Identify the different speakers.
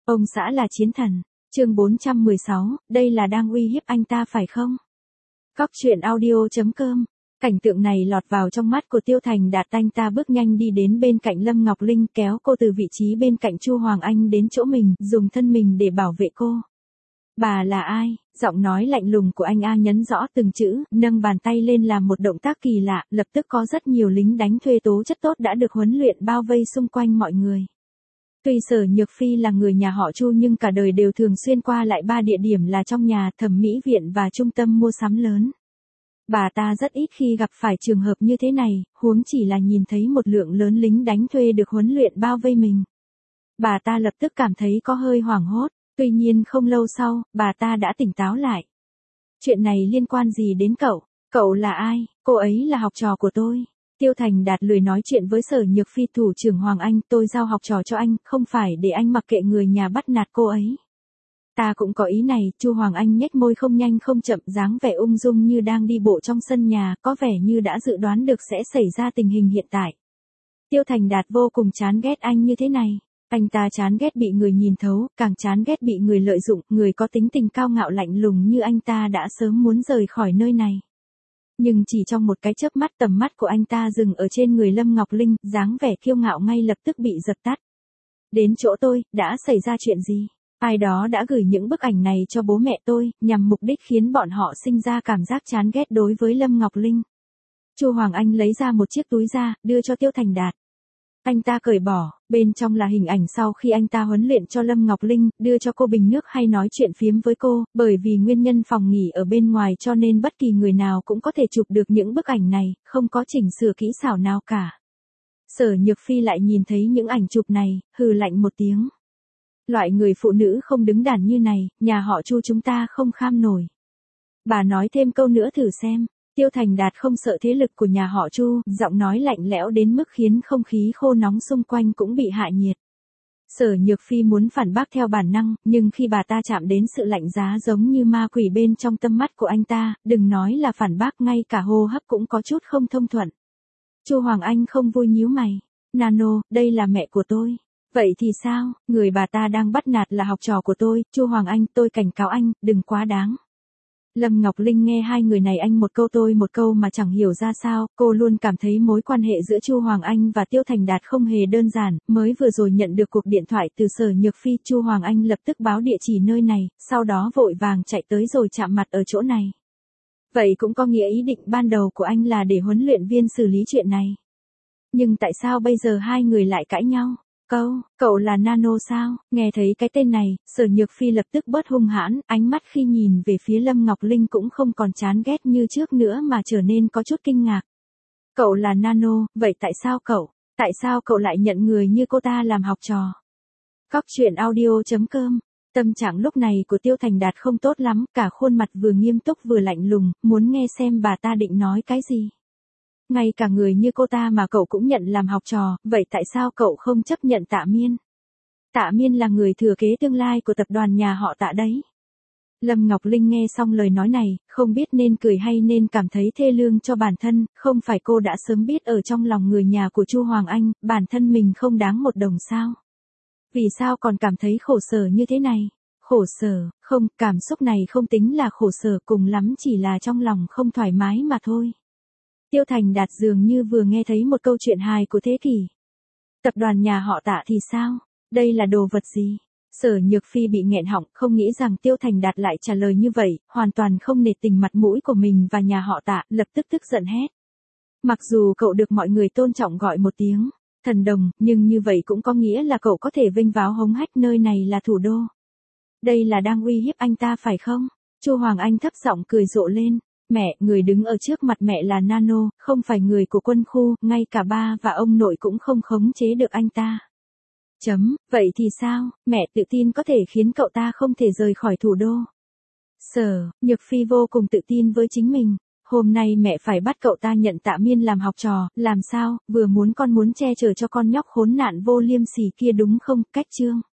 Speaker 1: Ông xã là chiến thần. Chương 416, đây là đang uy hiếp anh ta phải không? Góc truyện audio.com. Cảnh tượng này lọt vào trong mắt của Tiêu Thành Đạt, anh ta bước nhanh đi đến bên cạnh Lâm Ngọc Linh, kéo cô từ vị trí bên cạnh Chu Hoàng Anh đến chỗ mình, dùng thân mình để bảo vệ cô. Bà là ai? Giọng nói lạnh lùng của anh A nhấn rõ từng chữ, nâng bàn tay lên làm một động tác kỳ lạ, lập tức có rất nhiều lính đánh thuê tố chất tốt đã được huấn luyện bao vây xung quanh mọi người. Tuy Sở Nhược Phi là người nhà họ Chu nhưng cả đời đều thường xuyên qua lại 3 địa điểm là trong nhà, thẩm mỹ viện và trung tâm mua sắm lớn. Bà ta rất ít khi gặp phải trường hợp như thế này, huống chỉ là nhìn thấy một lượng lớn lính đánh thuê được huấn luyện bao vây mình. Bà ta lập tức cảm thấy có hơi hoảng hốt, tuy nhiên không lâu sau, bà ta đã tỉnh táo lại. Chuyện này liên quan gì đến cậu? Cậu là ai? Cô ấy là học trò của tôi. Tiêu Thành Đạt lười nói chuyện với Sở Nhược Phi. Thủ trưởng Hoàng Anh, tôi giao học trò cho anh, không phải để anh mặc kệ người nhà bắt nạt cô ấy. Ta cũng có ý này. Chu Hoàng Anh nhếch môi không nhanh không chậm, dáng vẻ ung dung như đang đi bộ trong sân nhà, có vẻ như đã dự đoán được sẽ xảy ra tình hình hiện tại. Tiêu Thành Đạt vô cùng chán ghét anh như thế này. Anh ta chán ghét bị người nhìn thấu, càng chán ghét bị người lợi dụng. Người có tính tình cao ngạo lạnh lùng như anh ta đã sớm muốn rời khỏi nơi này. Nhưng chỉ trong một cái chớp mắt, tầm mắt của anh ta dừng ở trên người Lâm Ngọc Linh, dáng vẻ kiêu ngạo ngay lập tức bị dập tắt. Đến chỗ tôi, đã xảy ra chuyện gì? Ai đó đã gửi những bức ảnh này cho bố mẹ tôi, nhằm mục đích khiến bọn họ sinh ra cảm giác chán ghét đối với Lâm Ngọc Linh. Chu Hoàng Anh lấy ra một chiếc túi da, đưa cho Tiêu Thành Đạt. Anh ta cởi bỏ, bên trong là hình ảnh sau khi anh ta huấn luyện cho Lâm Ngọc Linh, đưa cho cô bình nước hay nói chuyện phiếm với cô, bởi vì nguyên nhân phòng nghỉ ở bên ngoài cho nên bất kỳ người nào cũng có thể chụp được những bức ảnh này, không có chỉnh sửa kỹ xảo nào cả. Sở Nhược Phi lại nhìn thấy những ảnh chụp này, hừ lạnh một tiếng. Loại người phụ nữ không đứng đắn như này, nhà họ Chu chúng ta không kham nổi. Bà nói thêm câu nữa thử xem. Tiêu Thành Đạt không sợ thế lực của nhà họ Chu, giọng nói lạnh lẽo đến mức khiến không khí khô nóng xung quanh cũng bị hạ nhiệt. Sở Nhược Phi muốn phản bác theo bản năng, nhưng khi bà ta chạm đến sự lạnh giá giống như ma quỷ bên trong tâm mắt của anh ta, đừng nói là phản bác, ngay cả hô hấp cũng có chút không thông thuận. Chu Hoàng Anh không vui nhíu mày. Nano, đây là mẹ của tôi. Vậy thì sao? Người bà ta đang bắt nạt là học trò của tôi. Chu Hoàng Anh, tôi cảnh cáo anh, đừng quá đáng. Lâm Ngọc Linh nghe hai người này anh một câu tôi một câu mà chẳng hiểu ra sao, cô luôn cảm thấy mối quan hệ giữa Chu Hoàng Anh và Tiêu Thành Đạt không hề đơn giản, mới vừa rồi nhận được cuộc điện thoại từ Sở Nhược Phi, Chu Hoàng Anh lập tức báo địa chỉ nơi này, sau đó vội vàng chạy tới rồi chạm mặt ở chỗ này. Vậy cũng có nghĩa ý định ban đầu của anh là để huấn luyện viên xử lý chuyện này. Nhưng tại sao bây giờ hai người lại cãi nhau? Cậu là Nano sao? Nghe thấy cái tên này, Sở Nhược Phi lập tức bớt hung hãn, ánh mắt khi nhìn về phía Lâm Ngọc Linh cũng không còn chán ghét như trước nữa mà trở nên có chút kinh ngạc. Cậu là Nano, vậy tại sao cậu lại nhận người như cô ta làm học trò? Góc truyện audio.com. Tâm trạng lúc này của Tiêu Thành Đạt không tốt lắm, cả khuôn mặt vừa nghiêm túc vừa lạnh lùng, muốn nghe xem bà ta định nói cái gì. Ngay cả người như cô ta mà cậu cũng nhận làm học trò, vậy tại sao cậu không chấp nhận Tạ Miên? Tạ Miên là người thừa kế tương lai của tập đoàn nhà họ Tạ đấy. Lâm Ngọc Linh nghe xong lời nói này, không biết nên cười hay nên cảm thấy thê lương cho bản thân, không phải cô đã sớm biết ở trong lòng người nhà của Chu Hoàng Anh, bản thân mình không đáng một đồng sao? Vì sao còn cảm thấy khổ sở như thế này? Khổ sở, không, cảm xúc này không tính là khổ sở, cùng lắm chỉ là trong lòng không thoải mái mà thôi. Tiêu Thành Đạt dường như vừa nghe thấy một câu chuyện hài của thế kỷ. Tập đoàn nhà họ Tạ thì sao? Đây là đồ vật gì? Sở Nhược Phi bị nghẹn họng, không nghĩ rằng Tiêu Thành Đạt lại trả lời như vậy, hoàn toàn không nể tình mặt mũi của mình và nhà họ Tạ, lập tức tức giận hét. Mặc dù cậu được mọi người tôn trọng gọi một tiếng thần đồng, nhưng như vậy cũng có nghĩa là cậu có thể vênh váo hống hách nơi này là thủ đô. Đây là đang uy hiếp anh ta phải không? Chu Hoàng Anh thấp giọng cười rộ lên. Mẹ, người đứng ở trước mặt mẹ là Nano, không phải người của quân khu, ngay cả ba và ông nội cũng không khống chế được anh ta. Vậy thì sao, mẹ tự tin có thể khiến cậu ta không thể rời khỏi thủ đô. Sở Nhược Phi vô cùng tự tin với chính mình. Hôm nay mẹ phải bắt cậu ta nhận Tạ Miên làm học trò, làm sao, vừa muốn con muốn che chở cho con nhóc khốn nạn vô liêm sỉ kia đúng không, cách chương.